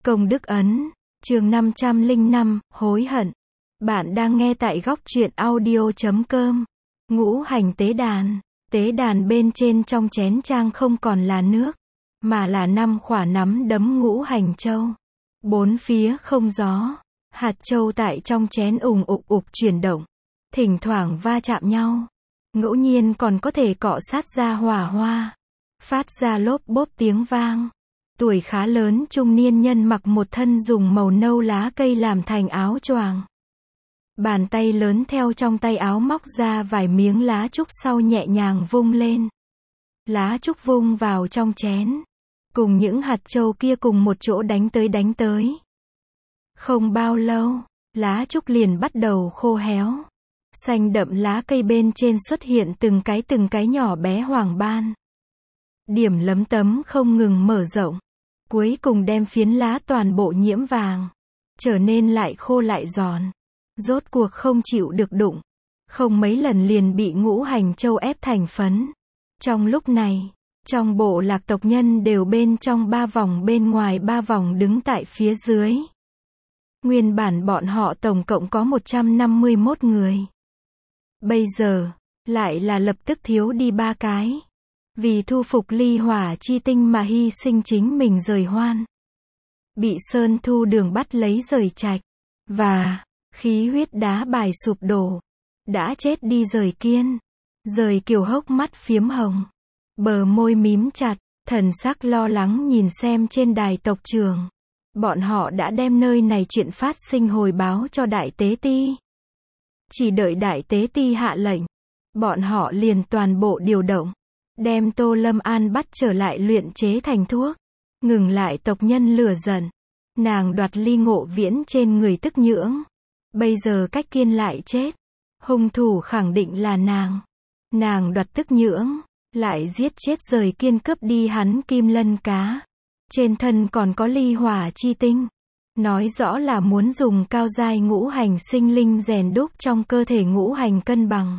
Công đức ấn, chương 505, hối hận. Bạn đang nghe tại góc truyện audio.com. Ngũ hành tế đàn bên trên trong chén trang không còn là nước, mà là 5 quả nắm đấm ngũ hành châu. Bốn phía không gió, hạt châu tại trong chén ùng ục chuyển động, thỉnh thoảng va chạm nhau. Ngẫu nhiên còn có thể cọ sát ra hỏa hoa, phát ra lốp bốp tiếng vang. Tuổi khá lớn trung niên nhân mặc một thân dùng màu nâu lá cây làm thành áo choàng. Bàn tay lớn theo trong tay áo móc ra vài miếng lá trúc sau nhẹ nhàng vung lên. Lá trúc vung vào trong chén, cùng những hạt châu kia cùng một chỗ đánh tới. Không bao lâu, lá trúc liền bắt đầu khô héo. Xanh đậm lá cây bên trên xuất hiện từng cái nhỏ bé hoàng ban. Điểm lấm tấm không ngừng mở rộng, cuối cùng đem phiến lá toàn bộ nhiễm vàng, trở nên lại khô lại giòn. Rốt cuộc không chịu được đụng, không mấy lần liền bị ngũ hành châu ép thành phấn. Trong lúc này, trong bộ lạc tộc nhân đều bên trong 3 vòng bên ngoài 3 vòng đứng tại phía dưới. Nguyên bản bọn họ tổng cộng có 151 người. Bây giờ, lại là lập tức thiếu đi 3 cái. Vì thu phục ly hỏa chi tinh mà hy sinh chính mình rời hoan. Bị Sơn Thu Đường bắt lấy rời trạch. Và, khí huyết đá bài sụp đổ. Đã chết đi rời kiên. Rời kiều hốc mắt phiếm hồng. Bờ môi mím chặt, thần sắc lo lắng nhìn xem trên đài tộc trưởng. Bọn họ đã đem nơi này chuyện phát sinh hồi báo cho Đại Tế Ti. Chỉ đợi Đại Tế Ti hạ lệnh, bọn họ liền toàn bộ điều động, đem Tô Lâm An bắt trở lại luyện chế thành thuốc, ngừng lại tộc nhân lửa giận. Nàng đoạt ly Ngộ Viễn trên người tức nhưỡng. Bây giờ cách kiên lại chết, hung thủ khẳng định là nàng. Nàng đoạt tức nhưỡng, lại giết chết rời kiên cướp đi hắn kim lân cá. Trên thân còn có ly hỏa chi tinh. Nói rõ là muốn dùng cao giai ngũ hành sinh linh rèn đúc trong cơ thể ngũ hành cân bằng.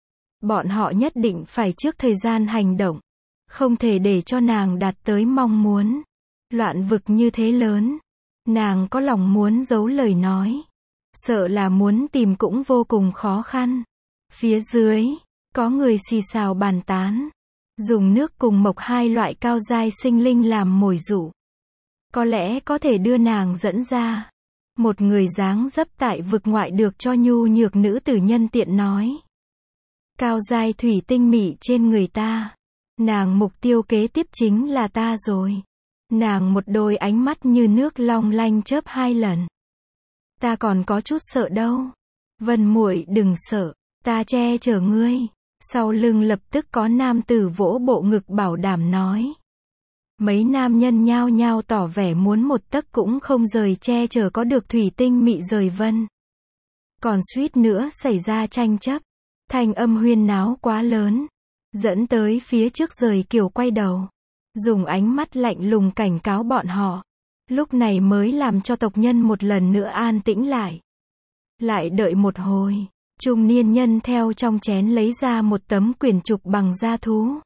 Bọn họ nhất định phải trước thời gian hành động. Không thể để cho nàng đạt tới mong muốn. Loạn vực như thế lớn. Nàng có lòng muốn giấu lời nói. Sợ là muốn tìm cũng vô cùng khó khăn. Phía dưới, có người xì xào bàn tán. Dùng nước cùng mộc 2 loại cao giai sinh linh làm mồi dụ. Có lẽ có thể đưa nàng dẫn ra. Một người dáng dấp tại vực ngoại được cho nhu nhược nữ tử nhân tiện nói. Cao giai thủy tinh mị trên người ta. Nàng mục tiêu kế tiếp chính là ta rồi. Nàng một đôi ánh mắt như nước long lanh chớp 2 lần. Ta còn có chút sợ đâu. Vân muội đừng sợ, ta che chở ngươi. Sau lưng lập tức có nam tử vỗ bộ ngực bảo đảm nói. Mấy nam nhân nhao nhao tỏ vẻ muốn một tấc cũng không rời che chở có được thủy tinh mị rời vân. Còn suýt nữa xảy ra tranh chấp. Thanh âm huyên náo quá lớn. Dẫn tới phía trước rời kiều quay đầu. Dùng ánh mắt lạnh lùng cảnh cáo bọn họ. Lúc này mới làm cho tộc nhân một lần nữa an tĩnh lại. Lại đợi một hồi. Trung niên nhân theo trong chén lấy ra một tấm quyển trục bằng da thú.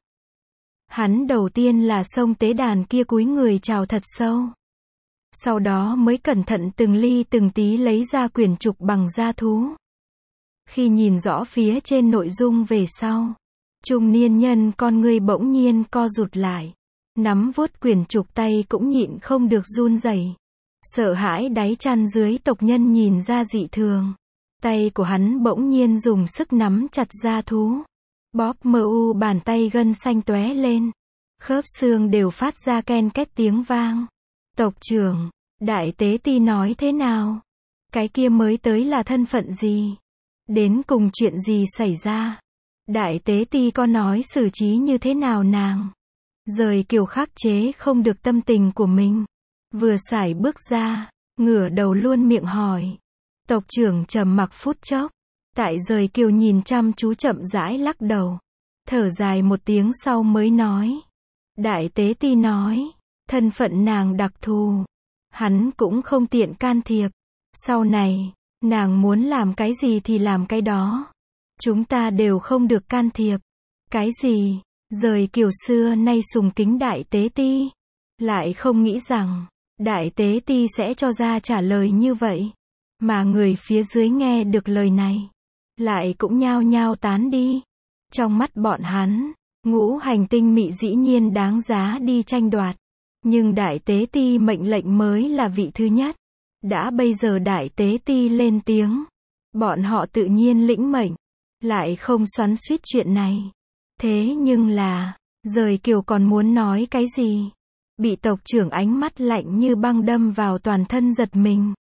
Hắn đầu tiên là xông tế đàn kia cúi người chào thật sâu. Sau đó mới cẩn thận từng ly từng tí lấy ra quyển trục bằng da thú. Khi nhìn rõ phía trên nội dung về sau, trung niên nhân con ngươi bỗng nhiên co rụt lại. Nắm vuốt quyển trục tay cũng nhịn không được run rẩy. Sợ hãi đáy chăn dưới tộc nhân nhìn ra dị thường. Tay của hắn bỗng nhiên dùng sức nắm chặt da thú. Bóp mờ u bàn tay gân xanh tóe lên. Khớp xương đều phát ra ken két tiếng vang. Tộc trưởng, Đại Tế Ti nói thế nào? Cái kia mới tới là thân phận gì? Đến cùng chuyện gì xảy ra? Đại Tế Ti có nói xử trí như thế nào nàng? Rời kiều khắc chế không được tâm tình của mình. Vừa sải bước ra, ngửa đầu luôn miệng hỏi. Tộc trưởng trầm mặc phút chốc. Tại rời kiều nhìn chăm chú chậm rãi lắc đầu. Thở dài một tiếng sau mới nói. Đại Tế Ti nói. Thân phận nàng đặc thù. Hắn cũng không tiện can thiệp. Sau này, nàng muốn làm cái gì thì làm cái đó. Chúng ta đều không được can thiệp. Cái gì? Rời kiều xưa nay sùng kính Đại Tế Ti. Lại không nghĩ rằng, Đại tế ti sẽ cho ra trả lời như vậy. Mà người phía dưới nghe được lời này, lại cũng nhao nhao tán đi. Trong mắt bọn hắn, ngũ hành tinh mị dĩ nhiên đáng giá đi tranh đoạt. Nhưng đại tế ti mệnh lệnh mới là vị thứ nhất. Đã bây giờ đại tế ti lên tiếng, bọn họ tự nhiên lĩnh mệnh, lại không xoắn xuýt chuyện này. Thế nhưng là, Dời Kiều còn muốn nói cái gì? Bị tộc trưởng ánh mắt lạnh như băng đâm vào toàn thân giật mình.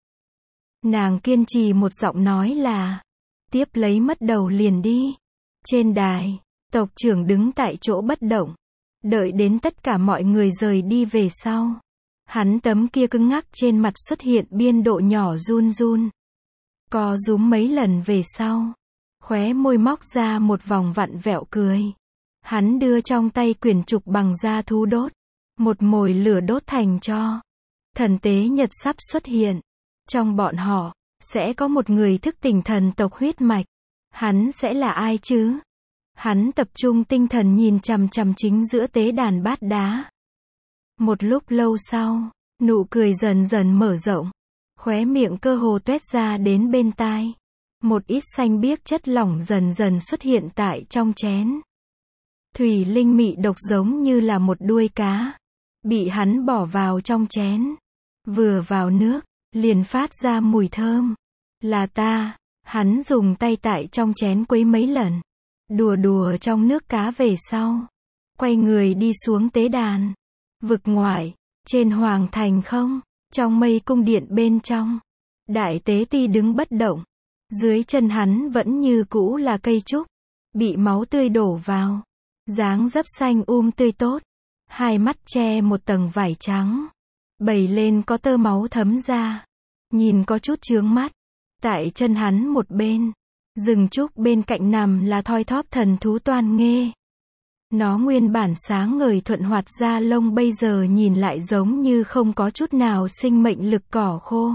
Nàng kiên trì một giọng nói là, tiếp lấy mất đầu liền đi. Trên đài, tộc trưởng đứng tại chỗ bất động, đợi đến tất cả mọi người rời đi về sau. Hắn tấm kia cứng ngắc trên mặt xuất hiện biên độ nhỏ run run. Co rúm mấy lần về sau, khóe môi móc ra một vòng vặn vẹo cười. Hắn đưa trong tay quyển trục bằng da thú đốt, một mồi lửa đốt thành tro. Thần tế nhật sắp xuất hiện. Trong bọn họ, sẽ có một người thức tỉnh thần tộc huyết mạch. Hắn sẽ là ai chứ? Hắn tập trung tinh thần nhìn chằm chằm chính giữa tế đàn bát đá. Một lúc lâu sau, nụ cười dần dần mở rộng. Khóe miệng cơ hồ tuét ra đến bên tai. Một ít xanh biếc chất lỏng dần dần xuất hiện tại trong chén. Thủy linh mị độc giống như là một đuôi cá. Bị hắn bỏ vào trong chén. Vừa vào nước, liền phát ra mùi thơm. Là ta. Hắn dùng tay tại trong chén quấy mấy lần. Đùa đùa trong nước cá về sau. Quay người đi xuống tế đàn. Vực ngoại, trên hoàng thành không, trong mây cung điện bên trong. Đại tế ti đứng bất động. Dưới chân hắn vẫn như cũ là cây trúc. Bị máu tươi đổ vào. Dáng dấp xanh tươi tốt. Hai mắt che một tầng vải trắng. Bầy lên có tơ máu thấm ra. Nhìn có chút chướng mắt. Tại chân hắn một bên, rừng trúc bên cạnh nằm là thoi thóp thần thú Toan Nghê. Nó nguyên bản sáng ngời thuận hoạt da lông bây giờ nhìn lại giống như không có chút nào sinh mệnh lực cỏ khô.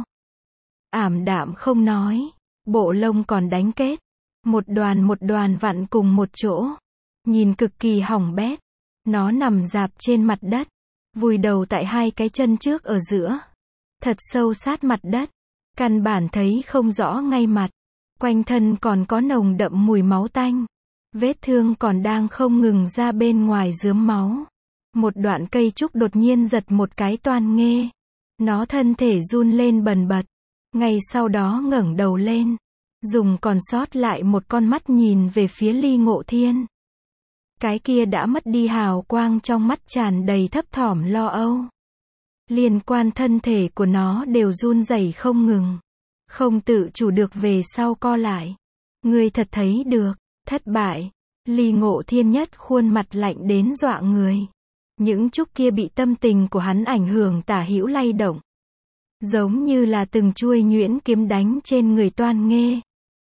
Ảm đạm không nói, bộ lông còn đánh kết. Một đoàn vặn cùng một chỗ. Nhìn cực kỳ hỏng bét. Nó nằm rạp trên mặt đất. Vùi đầu tại hai cái chân trước ở giữa. Thật sâu sát mặt đất. Căn bản thấy không rõ ngay mặt. Quanh thân còn có nồng đậm mùi máu tanh. Vết thương còn đang không ngừng ra bên ngoài rướm máu. Một đoạn cây trúc đột nhiên giật một cái Toan Nghê. Nó thân thể run lên bần bật. Ngay sau đó ngẩng đầu lên. Dùng còn sót lại một con mắt nhìn về phía Ly Ngộ Thiên. Cái kia đã mất đi hào quang trong mắt tràn đầy thấp thỏm lo âu. Liên quan thân thể của nó đều run rẩy không ngừng. Không tự chủ được về sau co lại. Ngươi thật thấy được. Thất bại. Ly Ngộ Thiên nhất khuôn mặt lạnh đến dọa người. Những chút kia bị tâm tình của hắn ảnh hưởng tả hữu lay động. Giống như là từng chuôi nhuyễn kiếm đánh trên người Toan Nghê.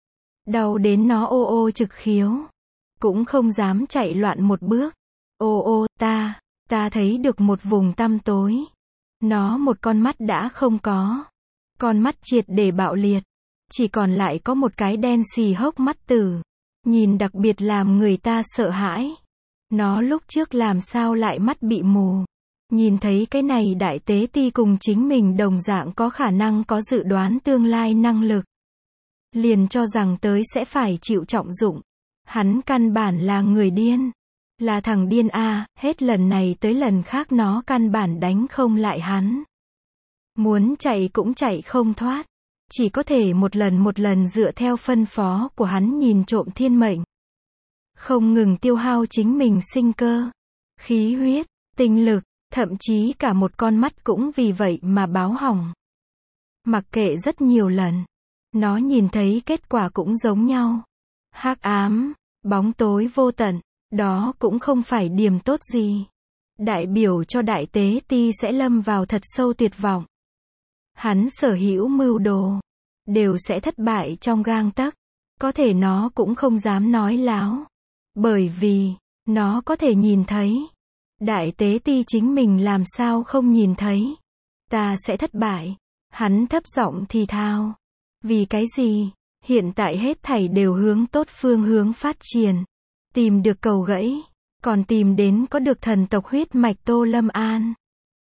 Đau đến nó ô ô trực khiếu. Cũng không dám chạy loạn một bước. Ô ô, ta thấy được một vùng tăm tối. Nó một con mắt đã không có. Con mắt triệt để bạo liệt. Chỉ còn lại có một cái đen xì hốc mắt tử. Nhìn đặc biệt làm người ta sợ hãi. Nó lúc trước làm sao lại mắt bị mù. Nhìn thấy cái này đại tế ti cùng chính mình đồng dạng có khả năng có dự đoán tương lai năng lực. Liền cho rằng tới sẽ phải chịu trọng dụng. Hắn căn bản là người điên. Là thằng điên a, hết lần này tới lần khác nó căn bản đánh không lại hắn. Muốn chạy cũng chạy không thoát. Chỉ có thể một lần dựa theo phân phó của hắn nhìn trộm thiên mệnh. Không ngừng tiêu hao chính mình sinh cơ, khí huyết, tinh lực, thậm chí cả một con mắt cũng vì vậy mà báo hỏng. Mặc kệ rất nhiều lần, nó nhìn thấy kết quả cũng giống nhau. Hắc ám, bóng tối vô tận, đó cũng không phải điểm tốt gì. Đại biểu cho đại tế ti sẽ lâm vào thật sâu tuyệt vọng. Hắn sở hữu mưu đồ đều sẽ thất bại trong gang tấc. Có thể nó cũng không dám nói láo. Bởi vì, nó có thể nhìn thấy. Đại tế ti chính mình làm sao không nhìn thấy. Ta sẽ thất bại. Hắn thấp giọng thì thào. Vì cái gì? Hiện tại hết thảy đều hướng tốt phương hướng phát triển. Tìm được cầu gãy. Còn tìm đến có được thần tộc huyết mạch Tô Lâm An.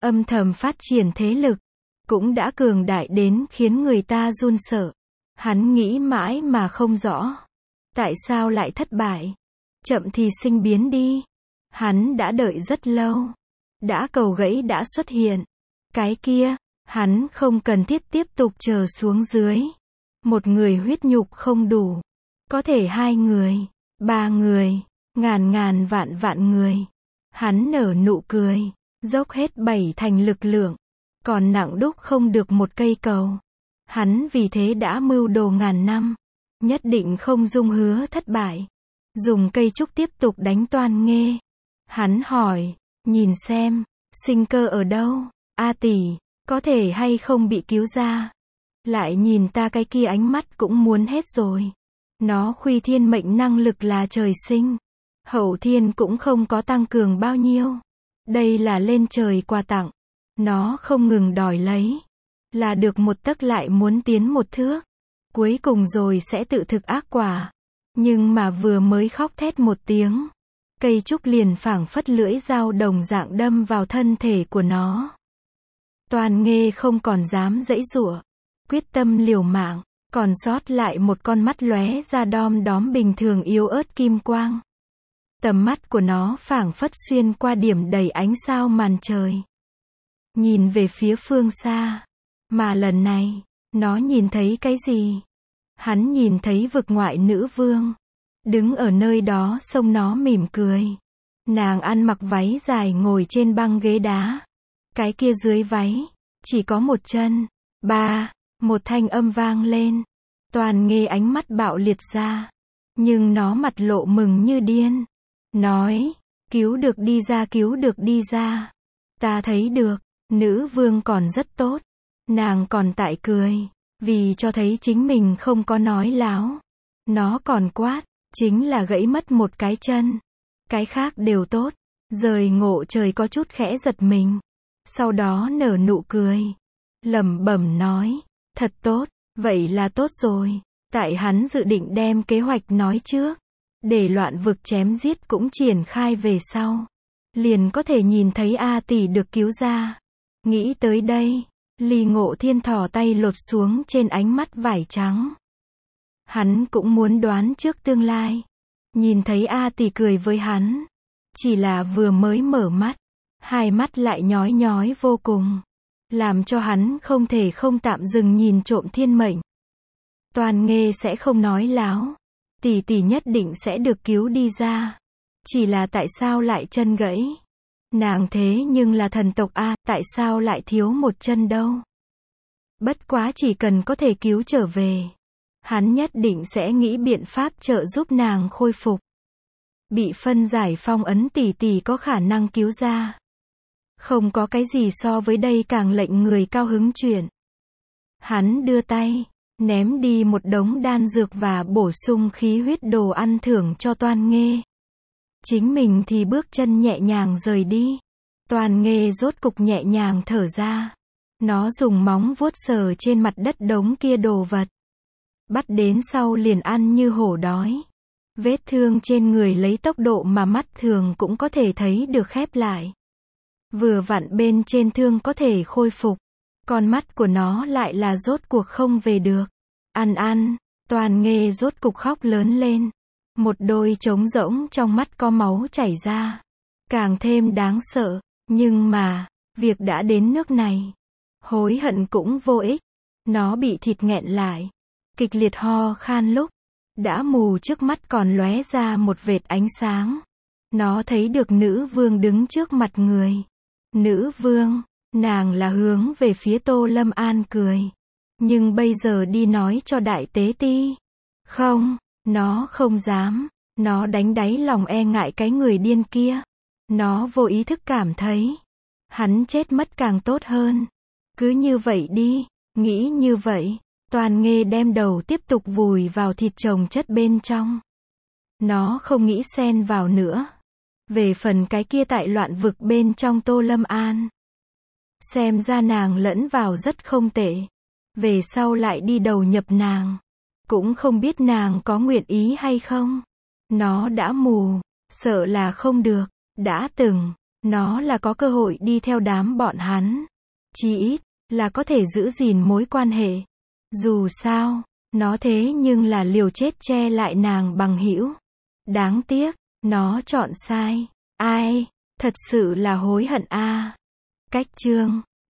âm thầm phát triển thế lực, cũng đã cường đại đến khiến người ta run sợ. Hắn nghĩ mãi mà không rõ. Tại sao lại thất bại? Chậm thì sinh biến đi. Hắn đã đợi rất lâu. Đã cầu gãy đã xuất hiện. Cái kia, hắn không cần thiết tiếp tục chờ xuống dưới. Một người huyết nhục không đủ. Có thể 2 người, 3 người, ngàn vạn người. Hắn nở nụ cười, dốc hết 7 thành lực lượng. Còn nặng đúc không được một cây cầu. Hắn vì thế đã mưu đồ ngàn năm. Nhất định không dung hứa thất bại. Dùng cây trúc tiếp tục đánh Toan Nghê. Hắn hỏi, nhìn xem, sinh cơ ở đâu? A tỷ, có thể hay không bị cứu ra? Lại nhìn ta cái kia ánh mắt cũng muốn hết rồi. Nó khuy thiên mệnh năng lực là trời sinh. Hậu thiên cũng không có tăng cường bao nhiêu. Đây là lên trời quà tặng. Nó không ngừng đòi lấy. Là được một tấc lại muốn tiến một thước. Cuối cùng rồi sẽ tự thực ác quả. Nhưng mà vừa mới khóc thét một tiếng. Cây trúc liền phảng phất lưỡi dao đồng dạng đâm vào thân thể của nó. Toan Nghê không còn dám giãy giụa. Quyết tâm liều mạng. Còn sót lại một con mắt lóe ra đom đóm bình thường yếu ớt kim quang. Tầm mắt của nó phảng phất xuyên qua điểm đầy ánh sao màn trời. Nhìn về phía phương xa. Mà lần này, nó nhìn thấy cái gì? Hắn nhìn thấy vực ngoại nữ vương. Đứng ở nơi đó xông nó mỉm cười. Nàng ăn mặc váy dài ngồi trên băng ghế đá. Cái kia dưới váy, chỉ có một chân. Một thanh âm vang lên. Toan Nghê ánh mắt bạo liệt ra. Nhưng nó mặt lộ mừng như điên. Nói, cứu được đi ra. Ta thấy được, nữ vương còn rất tốt. Nàng còn tại cười. Vì cho thấy chính mình không có nói láo. Nó còn quát, chính là gãy mất một cái chân. Cái khác đều tốt. Rời ngộ trời có chút khẽ giật mình. Sau đó nở nụ cười. Lẩm bẩm nói, thật tốt, vậy là tốt rồi. Tại hắn dự định đem kế hoạch nói trước. Để loạn vực chém giết cũng triển khai về sau. Liền có thể nhìn thấy A tỷ được cứu ra. Nghĩ tới đây, Ly Ngộ Thiên thò tay lột xuống trên ánh mắt vải trắng. Hắn cũng muốn đoán trước tương lai. Nhìn thấy A tỷ cười với hắn. Chỉ là vừa mới mở mắt. Hai mắt lại nhói nhói vô cùng. Làm cho hắn không thể không tạm dừng nhìn trộm thiên mệnh. Toan Nghê sẽ không nói láo. Tỷ tỷ nhất định sẽ được cứu đi ra. Chỉ là tại sao lại chân gãy? Nàng thế nhưng là thần tộc A, tại sao lại thiếu một chân đâu? Bất quá chỉ cần có thể cứu trở về. Hắn nhất định sẽ nghĩ biện pháp trợ giúp nàng khôi phục. Bị phân giải phong ấn tỷ tỷ có khả năng cứu ra. Không có cái gì so với đây càng lệnh người cao hứng chuyện. Hắn đưa tay, ném đi một đống đan dược và bổ sung khí huyết đồ ăn thưởng cho Toan Nghê. Chính mình thì bước chân nhẹ nhàng rời đi. Toan Nghê rốt cục nhẹ nhàng thở ra. Nó dùng móng vuốt sờ trên mặt đất đống kia đồ vật. Bắt đến sau liền ăn như hổ đói. Vết thương trên người lấy tốc độ mà mắt thường cũng có thể thấy được khép lại. Vừa vặn bên trên thương có thể khôi phục. Con mắt của nó lại là rốt cuộc không về được. Ăn. Toan Nghê rốt cục khóc lớn lên. Một đôi trống rỗng trong mắt có máu chảy ra. Càng thêm đáng sợ. Nhưng mà, việc đã đến nước này. Hối hận cũng vô ích. Nó bị thịt nghẹn lại. Kịch liệt ho khan lúc. Đã mù trước mắt còn lóe ra một vệt ánh sáng. Nó thấy được nữ vương đứng trước mặt người. Nữ vương, nàng là hướng về phía Tô Lâm An cười. Nhưng bây giờ đi nói cho đại tế ti. Không, nó không dám. Nó đánh đáy lòng e ngại cái người điên kia. Nó vô ý thức cảm thấy. Hắn chết mất càng tốt hơn. Cứ như vậy đi, nghĩ như vậy. Toan Nghê đem đầu tiếp tục vùi vào thịt chồng chất bên trong. Nó không nghĩ xen vào nữa. Về phần cái kia tại loạn vực bên trong Tô Lâm An. Xem ra nàng lẫn vào rất không tệ. Về sau lại đi đầu nhập nàng. Cũng không biết nàng có nguyện ý hay không. Nó đã mù, sợ là không được. Đã từng, Nó là có cơ hội đi theo đám bọn hắn. Chí ít, là có thể giữ gìn mối quan hệ. Dù sao, nó thế nhưng là liều chết che lại nàng bằng hữu. Đáng tiếc, nó chọn sai. Ai, thật sự là hối hận a. Cách chương